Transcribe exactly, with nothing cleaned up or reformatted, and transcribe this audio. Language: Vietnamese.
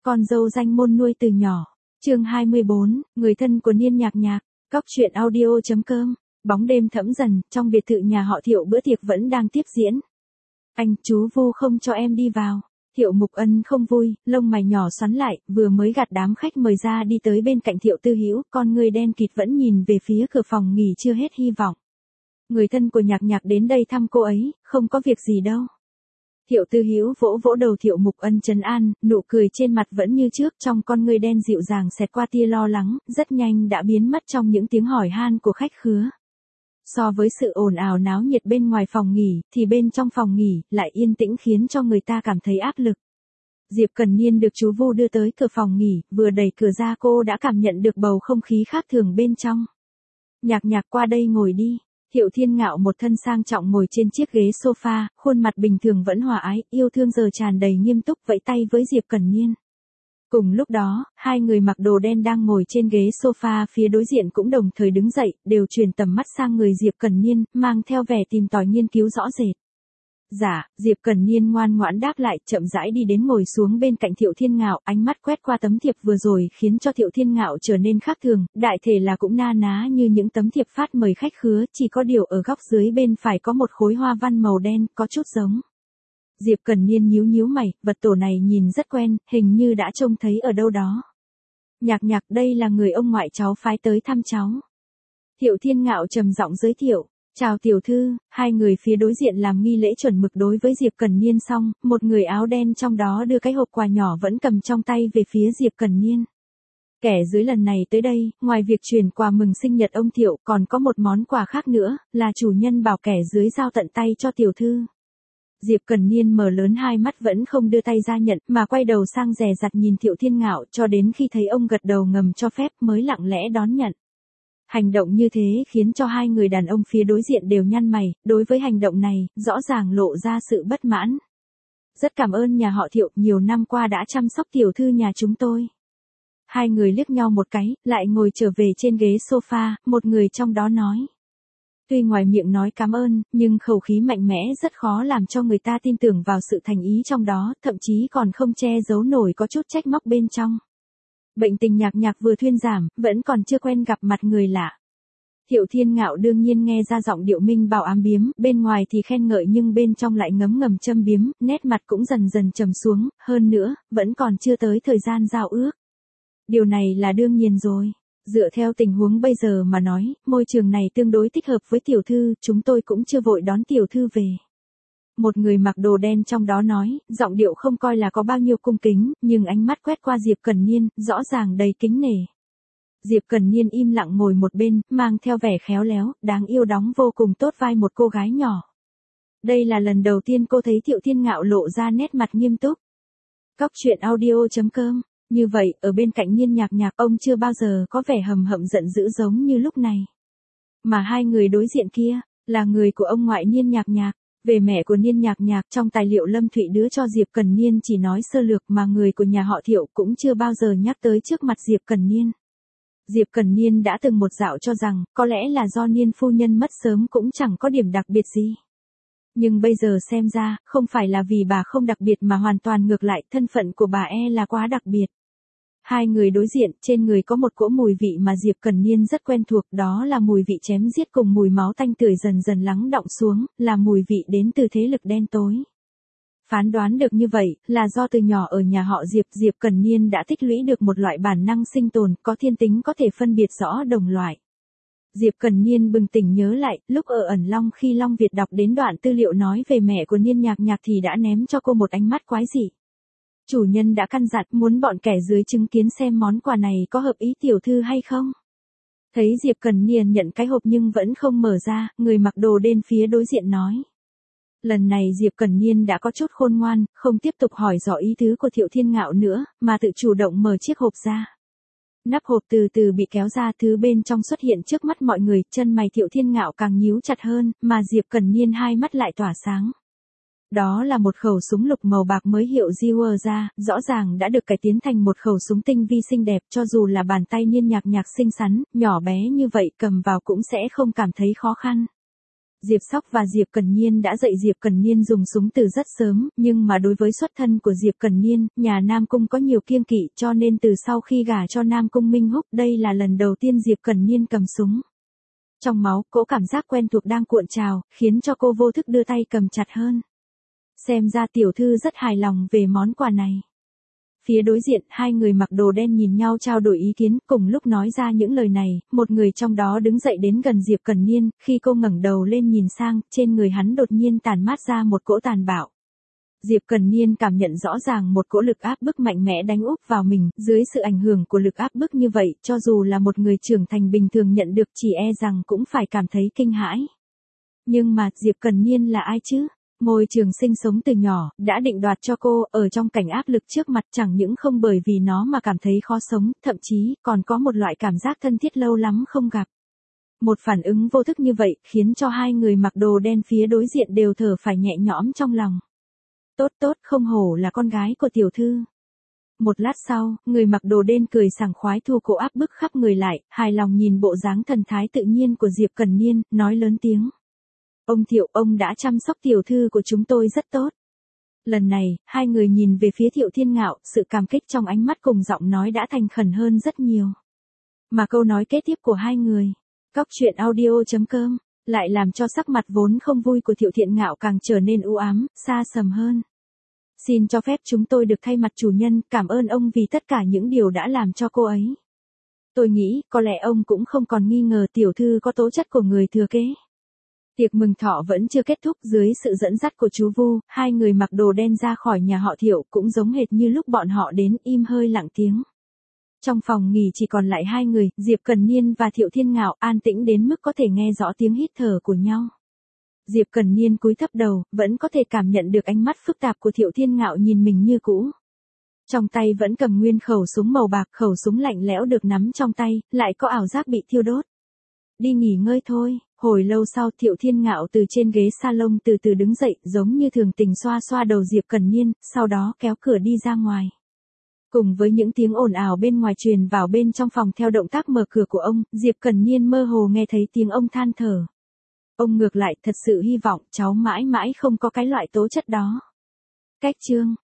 Con dâu danh môn nuôi từ nhỏ. Chương hai mươi bốn, người thân của Niên Nhạc Nhạc. Cóc truyện audio.com. Bóng đêm thẫm dần, trong biệt thự nhà họ Thiệu bữa tiệc vẫn đang tiếp diễn. Anh, chú Vu không cho em đi vào. Thiệu Mục Ân không vui, lông mày nhỏ xoắn lại, vừa mới gạt đám khách mời ra đi tới bên cạnh Thiệu Tư Hữu, con người đen kịt vẫn nhìn về phía cửa phòng nghỉ chưa hết hy vọng. Người thân của Nhạc Nhạc đến đây thăm cô ấy, không có việc gì đâu. Thiệu Tư Hữu vỗ vỗ đầu Thiệu Mục Ân trấn an, nụ cười trên mặt vẫn như trước, trong con ngươi đen dịu dàng xẹt qua tia lo lắng, rất nhanh đã biến mất trong những tiếng hỏi han của khách khứa. So với sự ồn ào náo nhiệt bên ngoài phòng nghỉ, thì bên trong phòng nghỉ lại yên tĩnh khiến cho người ta cảm thấy áp lực. Diệp Cần Niên được chú Vu đưa tới cửa phòng nghỉ, vừa đẩy cửa ra cô đã cảm nhận được bầu không khí khác thường bên trong. Nhạc Nhạc qua đây ngồi đi. Thiệu Thiên Ngạo một thân sang trọng ngồi trên chiếc ghế sofa, khuôn mặt bình thường vẫn hòa ái, yêu thương giờ tràn đầy nghiêm túc vẫy tay với Diệp Cần Niên. Cùng lúc đó, hai người mặc đồ đen đang ngồi trên ghế sofa phía đối diện cũng đồng thời đứng dậy, đều chuyển tầm mắt sang người Diệp Cần Niên, mang theo vẻ tìm tòi nghiên cứu rõ rệt. Dạ, Diệp Cần Niên ngoan ngoãn đáp lại, chậm rãi đi đến ngồi xuống bên cạnh Thiệu Thiên Ngạo, ánh mắt quét qua tấm thiệp vừa rồi khiến cho Thiệu Thiên Ngạo trở nên khác thường, đại thể là cũng na ná như những tấm thiệp phát mời khách khứa, chỉ có điều ở góc dưới bên phải có một khối hoa văn màu đen, có chút giống. Diệp Cần Niên nhíu nhíu mày, vật tổ này nhìn rất quen, hình như đã trông thấy ở đâu đó. Nhạc Nhạc, đây là người ông ngoại cháu phái tới thăm cháu. Thiệu Thiên Ngạo trầm giọng giới thiệu. Chào tiểu thư, hai người phía đối diện làm nghi lễ chuẩn mực đối với Diệp Cần Niên xong, một người áo đen trong đó đưa cái hộp quà nhỏ vẫn cầm trong tay về phía Diệp Cần Niên. Kẻ dưới lần này tới đây, ngoài việc truyền quà mừng sinh nhật ông Thiệu còn có một món quà khác nữa, là chủ nhân bảo kẻ dưới giao tận tay cho tiểu thư. Diệp Cần Niên mở lớn hai mắt vẫn không đưa tay ra nhận, mà quay đầu sang dè dặt nhìn Thiệu Thiên Ngạo cho đến khi thấy ông gật đầu ngầm cho phép mới lặng lẽ đón nhận. Hành động như thế khiến cho hai người đàn ông phía đối diện đều nhăn mày, đối với hành động này, rõ ràng lộ ra sự bất mãn. Rất cảm ơn nhà họ Thiệu, nhiều năm qua đã chăm sóc tiểu thư nhà chúng tôi. Hai người liếc nhau một cái, lại ngồi trở về trên ghế sofa, một người trong đó nói. Tuy ngoài miệng nói cảm ơn, nhưng khẩu khí mạnh mẽ rất khó làm cho người ta tin tưởng vào sự thành ý trong đó, thậm chí còn không che giấu nổi có chút trách móc bên trong. Bệnh tình Nhạc Nhạc vừa thuyên giảm, vẫn còn chưa quen gặp mặt người lạ. Thiệu Thiên Ngạo đương nhiên nghe ra giọng điệu minh bảo ám biếm, bên ngoài thì khen ngợi nhưng bên trong lại ngấm ngầm châm biếm, nét mặt cũng dần dần trầm xuống, hơn nữa, vẫn còn chưa tới thời gian giao ước. Điều này là đương nhiên rồi. Dựa theo tình huống bây giờ mà nói, môi trường này tương đối thích hợp với tiểu thư, chúng tôi cũng chưa vội đón tiểu thư về. Một người mặc đồ đen trong đó nói, giọng điệu không coi là có bao nhiêu cung kính, nhưng ánh mắt quét qua Diệp Cần Niên, rõ ràng đầy kính nể. Diệp Cần Niên im lặng ngồi một bên, mang theo vẻ khéo léo, đáng yêu đóng vô cùng tốt vai một cô gái nhỏ. Đây là lần đầu tiên cô thấy Thiệu Thiên Ngạo lộ ra nét mặt nghiêm túc. Cóc truyện audio.com. Như vậy, ở bên cạnh Niên Nhạc Nhạc, ông chưa bao giờ có vẻ hầm hậm giận dữ giống như lúc này. Mà hai người đối diện kia, là người của ông ngoại Niên Nhạc Nhạc. Về mẹ của Niên Nhạc Nhạc, trong tài liệu Lâm Thụy đưa cho Diệp Cần Niên chỉ nói sơ lược, mà người của nhà họ Thiệu cũng chưa bao giờ nhắc tới trước mặt Diệp Cần Niên. Diệp Cần Niên đã từng một dạo cho rằng, có lẽ là do Niên phu nhân mất sớm cũng chẳng có điểm đặc biệt gì. Nhưng bây giờ xem ra, không phải là vì bà không đặc biệt mà hoàn toàn ngược lại, thân phận của bà e là quá đặc biệt. Hai người đối diện, trên người có một cỗ mùi vị mà Diệp Cần Niên rất quen thuộc, đó là mùi vị chém giết cùng mùi máu tanh tưởi dần dần lắng đọng xuống, là mùi vị đến từ thế lực đen tối. Phán đoán được như vậy, là do từ nhỏ ở nhà họ Diệp, Diệp Cần Niên đã tích lũy được một loại bản năng sinh tồn, có thiên tính có thể phân biệt rõ đồng loại. Diệp Cần Niên bừng tỉnh nhớ lại, lúc ở ẩn Long khi Long Việt đọc đến đoạn tư liệu nói về mẹ của Niên Nhạc Nhạc thì đã ném cho cô một ánh mắt quái dị. Chủ nhân đã căn dặn muốn bọn kẻ dưới chứng kiến xem món quà này có hợp ý tiểu thư hay không. Thấy Diệp Cần Niên nhận cái hộp nhưng vẫn không mở ra, người mặc đồ đen phía đối diện nói. Lần này Diệp Cần Niên đã có chút khôn ngoan, không tiếp tục hỏi rõ ý tứ của Thiệu Thiên Ngạo nữa, mà tự chủ động mở chiếc hộp ra. Nắp hộp từ từ bị kéo ra, thứ bên trong xuất hiện trước mắt mọi người, chân mày Thiệu Thiên Ngạo càng nhíu chặt hơn, mà Diệp Cần Niên hai mắt lại tỏa sáng. Đó là một khẩu súng lục màu bạc mới hiệu Ziwer ra, rõ ràng đã được cải tiến thành một khẩu súng tinh vi xinh đẹp, cho dù là bàn tay Niên Nhạc Nhạc xinh xắn, nhỏ bé như vậy cầm vào cũng sẽ không cảm thấy khó khăn. Diệp Sóc và Diệp Cần Niên đã dạy Diệp Cần Niên dùng súng từ rất sớm, nhưng mà đối với xuất thân của Diệp Cần Niên, nhà Nam Cung có nhiều kiêng kỵ cho nên từ sau khi gả cho Nam Cung Minh Húc đây là lần đầu tiên Diệp Cần Niên cầm súng. Trong máu, cỗ cảm giác quen thuộc đang cuộn trào, khiến cho cô vô thức đưa tay cầm chặt hơn. Xem ra tiểu thư rất hài lòng về món quà này. Phía đối diện, hai người mặc đồ đen nhìn nhau trao đổi ý kiến, cùng lúc nói ra những lời này, một người trong đó đứng dậy đến gần Diệp Cần Niên, khi cô ngẩng đầu lên nhìn sang, trên người hắn đột nhiên tản mát ra một cỗ tàn bạo. Diệp Cần Niên cảm nhận rõ ràng một cỗ lực áp bức mạnh mẽ đánh úp vào mình, dưới sự ảnh hưởng của lực áp bức như vậy, cho dù là một người trưởng thành bình thường nhận được chỉ e rằng cũng phải cảm thấy kinh hãi. Nhưng mà, Diệp Cần Niên là ai chứ? Ngôi Trường Sinh sống từ nhỏ, đã định đoạt cho cô, ở trong cảnh áp lực trước mặt chẳng những không bởi vì nó mà cảm thấy khó sống, thậm chí, còn có một loại cảm giác thân thiết lâu lắm không gặp. Một phản ứng vô thức như vậy, khiến cho hai người mặc đồ đen phía đối diện đều thở phải nhẹ nhõm trong lòng. Tốt tốt, không hổ là con gái của tiểu thư. Một lát sau, người mặc đồ đen cười sảng khoái thu cổ áp bức khắp người lại, hài lòng nhìn bộ dáng thần thái tự nhiên của Diệp Cần Niên, nói lớn tiếng. Ông Thiệu, ông đã chăm sóc tiểu thư của chúng tôi rất tốt. Lần này, hai người nhìn về phía Thiệu Thiên Ngạo, sự cảm kích trong ánh mắt cùng giọng nói đã thành khẩn hơn rất nhiều. Mà câu nói kế tiếp của hai người, Cóc truyện audio chấm com, lại làm cho sắc mặt vốn không vui của Thiệu Thiên Ngạo càng trở nên u ám, xa sầm hơn. Xin cho phép chúng tôi được thay mặt chủ nhân, cảm ơn ông vì tất cả những điều đã làm cho cô ấy. Tôi nghĩ, có lẽ ông cũng không còn nghi ngờ tiểu thư có tố chất của người thừa kế. Tiệc mừng thọ vẫn chưa kết thúc, dưới sự dẫn dắt của chú Vu, hai người mặc đồ đen ra khỏi nhà họ Thiệu cũng giống hệt như lúc bọn họ đến, im hơi lặng tiếng. Trong phòng nghỉ chỉ còn lại hai người, Diệp Cần Niên và Thiệu Thiên Ngạo, an tĩnh đến mức có thể nghe rõ tiếng hít thở của nhau. Diệp Cần Niên cúi thấp đầu, vẫn có thể cảm nhận được ánh mắt phức tạp của Thiệu Thiên Ngạo nhìn mình như cũ. Trong tay vẫn cầm nguyên khẩu súng màu bạc, khẩu súng lạnh lẽo được nắm trong tay, lại có ảo giác bị thiêu đốt. Đi nghỉ ngơi thôi. Hồi lâu sau, Thiệu Thiên Ngạo từ trên ghế salon từ từ đứng dậy, giống như thường tình xoa xoa đầu Diệp Cần Niên, sau đó kéo cửa đi ra ngoài. Cùng với những tiếng ồn ào bên ngoài truyền vào bên trong phòng theo động tác mở cửa của ông, Diệp Cần Niên mơ hồ nghe thấy tiếng ông than thở. Ông ngược lại thật sự hy vọng cháu mãi mãi không có cái loại tố chất đó. Cách chương